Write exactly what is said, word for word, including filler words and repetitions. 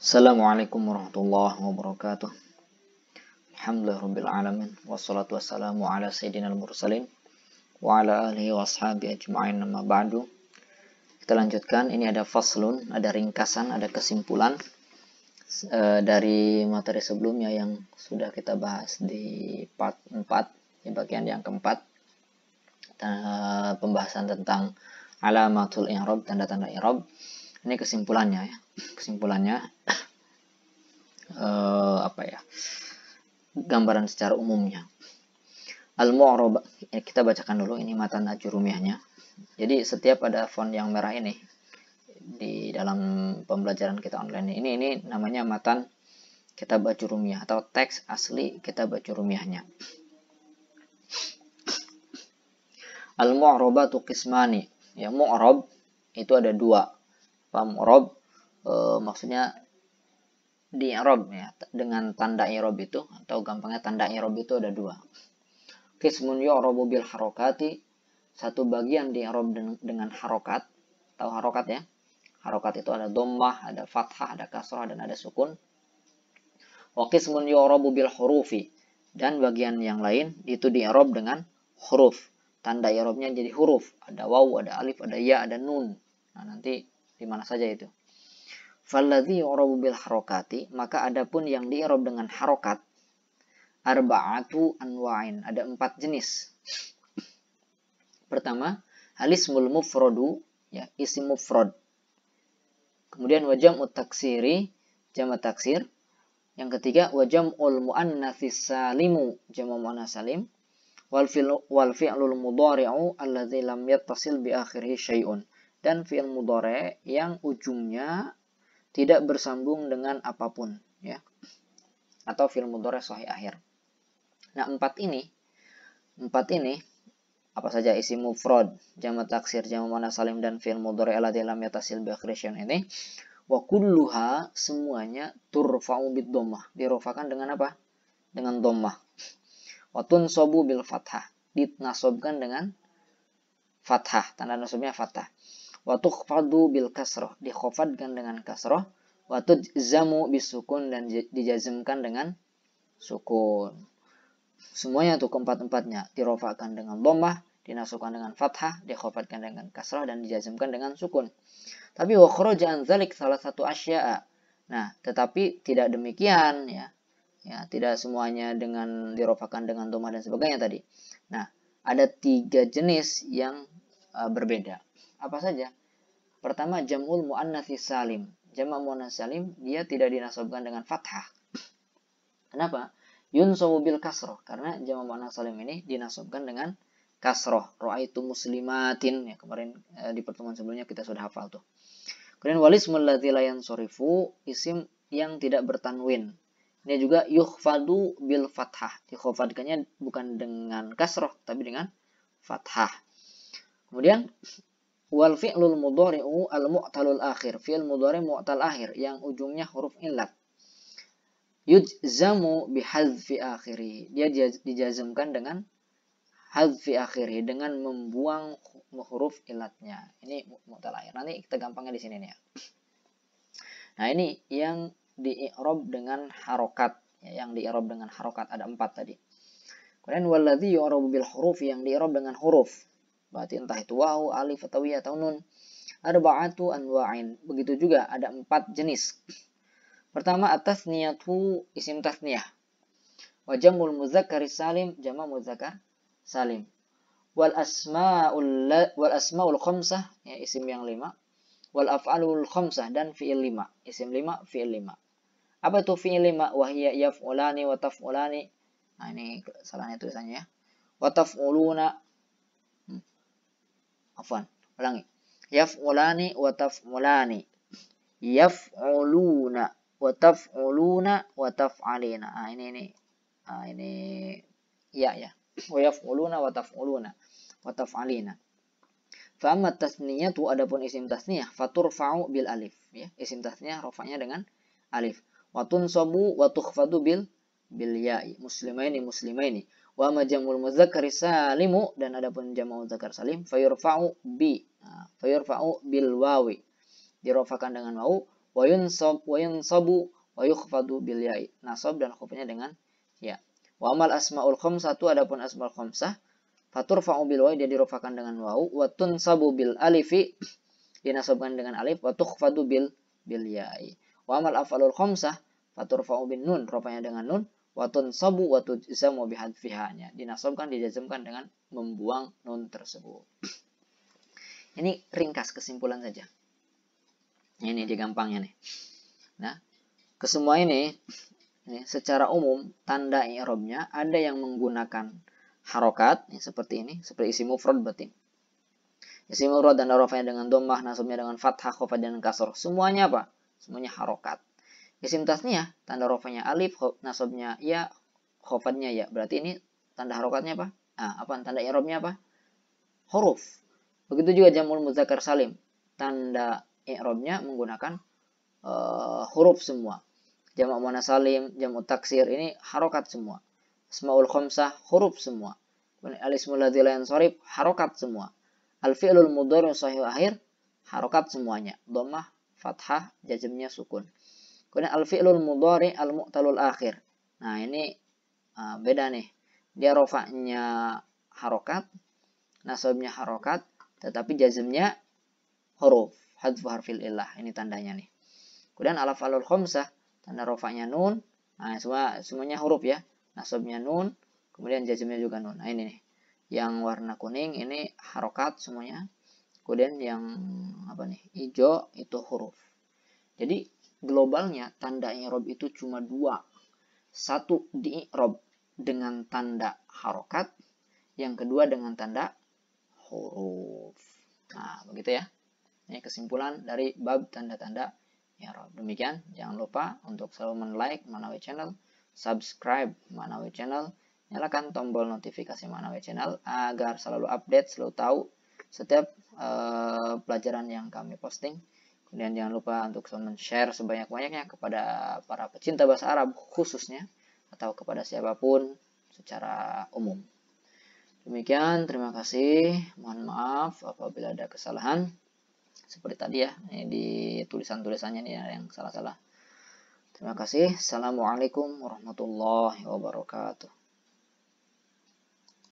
Assalamualaikum warahmatullahi wabarakatuh. Alhamdulillahirrabbilalamin. Wassalatu wassalamu ala sayyidina al-mursalin wa ala alihi wa ashabihi ajma'in, amma ba'du. Kita lanjutkan, ini ada faslun, ada ringkasan, ada kesimpulan uh, dari materi sebelumnya yang sudah kita bahas di part empat, di bagian yang keempat. Uh, pembahasan tentang alamatul i'rab, tanda-tanda i'rab. Ini kesimpulannya ya. Kesimpulannya uh, apa ya? Gambaran secara umumnya. Al-mu'rab, kita bacakan dulu ini matan ajurumiyahnya. Jadi setiap ada font yang merah ini di dalam pembelajaran kita online ini, ini namanya matan kitab ajurumiyah atau teks asli kitab ajurumiyahnya. Al-mu'rabatu qismani. Ya, mu'rab itu ada dua. Apa mu'rab? E, maksudnya di i'rab ya, dengan tanda i'rab itu, atau gampangnya tanda i'rab itu ada dua. Qismun yu'rabu bil harokati, satu bagian di i'rab dengan harokat. Tahu harokat ya? Harokat itu ada dhammah, ada fathah, ada kasrah, dan ada sukun. Wa qismun yu'rabu bil hurufi, dan bagian yang lain itu di i'rab dengan huruf. Tanda i'rabnya jadi huruf, ada waw, ada alif, ada ya, ada nun. Nah, nanti di mana saja itu. Falladhi yu'rabu bil harokati, maka adapun yang di i'rab dengan harokat, arba'atu anwa'in, ada empat jenis. Pertama, alismul mufradu, ya, isim mufrad. Kemudian wajam'ut taksiri, jamak taksir. Yang ketiga, wajam'ul muannatsis salimu, jamak muannats salim. Wal fi'l wal fi'lul mudhari'u alladzi lam yattasil bi akhirih syai'un, dan fi'il mudhari' yang ujungnya tidak bersambung dengan apapun, ya, atau fi'il mudhari' sahih akhir. Nah, empat ini, empat ini apa saja? Isim mufrad, jamak taksir, jamak muannats salim, dan fi'il mudhari' alladzi lam yattasil bi akhirih syai'un ini, wa kulluha, semuanya turfa'u bid dhammah, dirofakan dengan apa? Dengan dhammah. Wa tunsabu bil fathah, dinasobkan dengan fathah, tanda nasabnya fathah. Wa tukhfadu bil kasrah, dikhafadkan dengan kasrah. Wa tujzamu bis sukun, dan dijazmkan dengan sukun. Semuanya tuh keempat-empatnya dirofakan dengan dhammah, dinasabkan dengan fathah, dikhafadkan dengan kasrah, dan dijazmkan dengan sukun. Tapi wa kharaja an dzalik salah satu asya'a. Nah, tetapi tidak demikian ya. Ya, tidak semuanya dengan dirofakan dengan dhammah dan sebagainya tadi. Nah, ada tiga jenis yang uh, berbeda. Apa saja? Pertama, jam'ul muannatsis salim. Jamak muannats salim dia tidak dinasabkan dengan fathah. Kenapa? Yunsabu bil kasrah, karena jamak muannats salim ini dinasabkan dengan kasrah. Ra'aitu muslimatin, ya, kemarin eh, di pertemuan sebelumnya kita sudah hafal tuh. Kemudian walismul ladzi la yansarifu, isim yang tidak bertanwin. Ini juga yukhfadu bil fathah. Dikhafadkannya bukan dengan kasrah tapi dengan fathah. Kemudian wal fi'lul mudhari'u al mu'talul akhir, fi'il mudhari' mu'tal akhir yang ujungnya huruf illat. Yujzamu bihadzfi akhiri, dia dijazmkan dengan hadzfi akhiri, dengan membuang huruf illatnya. Ini mu'tal akhir. Nanti kita gampangnya di sini nih ya. Nah, ini yang di i'rab dengan harokat, ya, yang di i'rab dengan harokat ada empat tadi. Kemudian walladzi yu'rabu bil huruf, yang di i'rab dengan huruf. Berarti entah itu waw, alif, atau ya, atau nun. Arba'atu anwa'in. Begitu juga ada empat jenis. Pertama, at-tasniyatu, isim tasniyah. Wa jam'ul mudzakkaris salim, jamak mudzakkar salim. Wal asma'ul wal asma'ul khamsah, ya, isim yang lima. Wal af'alul khamsah, dan fi'il lima. Isim lima, fi'il lima. Apa itu fi'il lima? Wahiyya yaf'ulani wa taf'ulani. Nah, ini salahnya tulisannya ya. Wa taf'uluna. Hmm. Afwan, ulangi. Yaf'ulani wa taf'ulani. Yaf'uluna wa taf'uluna wa taf'alina. Ah, ini ini. Ah, ini ya ya. Wa yaf'uluna wa taf'uluna wa taf'alina. Fa amma tasniyatu, adapun isim tasniyah, faturfa'u bil alif, ya. Isim tasniyah rafa'nya dengan alif. Wa tunsabu wa tukhfadu bil bil ya'i, muslimaini muslimaini. Wa ma jam'ul mudzakkari salimu, dan adapun jamak mudzakkar salim, fayurfa'u bi, nah, fayurfa'u bil wawi, dirofakan dengan wawu. wa yunsab wa yunsabu wa yukhfadu bil ya'i. Nasab dan khafdnya dengan ya. Wa amal asmaul khamsatu, adapun asmaul khamsah, faturfa'u bil wawi, dia dirofakan dengan wawu, wa tunsabu bil alifi, dinasabkan dengan alif, wa tukhfadu bil bil ya'i. Wa amal af'alul khamsah, faturfa'u bin nun, rofanya dengan nun, wa tunsabu wa tujzamu bihadfiha, dinasabkan dijazmkan dengan membuang nun tersebut. Ini ringkas kesimpulan saja. Ini dia gampangnya nih. Nah, kesemua ini, ini secara umum tanda i'rabnya ada yang menggunakan harokat, ya, seperti ini, seperti isim mufrad berarti. Isim mufrad dan rafa'nya dengan dhammah, nasabnya dengan fathah, khafad dan kasr. Semuanya apa? Semuanya harokat. Isim tasniyah, tanda rafa'nya alif, nasabnya ya, khafadnya ya. Berarti ini tanda harokatnya apa? Ah, apa tanda i'rabnya apa? Huruf. Begitu juga jam'ul mudzakkar salim. Tanda i'rabnya menggunakan uh, huruf semua. Jamak muannats salim, jam'ut taksir ini harokat semua. Asmaul khamsah huruf semua. Al-ismul ladzi la yansharif harokat semua. Al-fi'lul mudhari' sahih akhir harokat semuanya. Dhammah, fathah, jazmnya sukun. Kemudian al-fi'lul mudhari' al-mu'talul akhir. Nah, ini uh, beda nih. Dia rofa'nya harokat, nasabnya harokat, tetapi jazmnya huruf, hadfu harfil illah. Ini tandanya nih. Kemudian al-af'alul khamsah, tanda rofa'nya nun. Nah, semua semuanya huruf ya. Nasabnya nun, kemudian jazmnya juga nun. Nah, ini nih. Yang warna kuning ini harokat semuanya. Kemudian yang apa nih? Hijau itu huruf. Jadi globalnya tanda i'rab itu cuma dua. Satu di i'rab dengan tanda harokat, yang kedua dengan tanda huruf. Nah, begitu ya. Ini kesimpulan dari bab tanda-tanda i'rab. Demikian, jangan lupa untuk selalu men-like Manawi Channel, subscribe Manawi Channel, nyalakan tombol notifikasi Manawi Channel agar selalu update, selalu tahu setiap uh, pelajaran yang kami posting. Kemudian jangan lupa untuk men-share sebanyak-banyaknya kepada para pecinta bahasa Arab khususnya, atau kepada siapapun secara umum. Demikian, terima kasih. Mohon maaf apabila ada kesalahan. Seperti tadi ya, ini di tulisan-tulisannya nih yang salah-salah. Terima kasih. Assalamualaikum warahmatullahi wabarakatuh.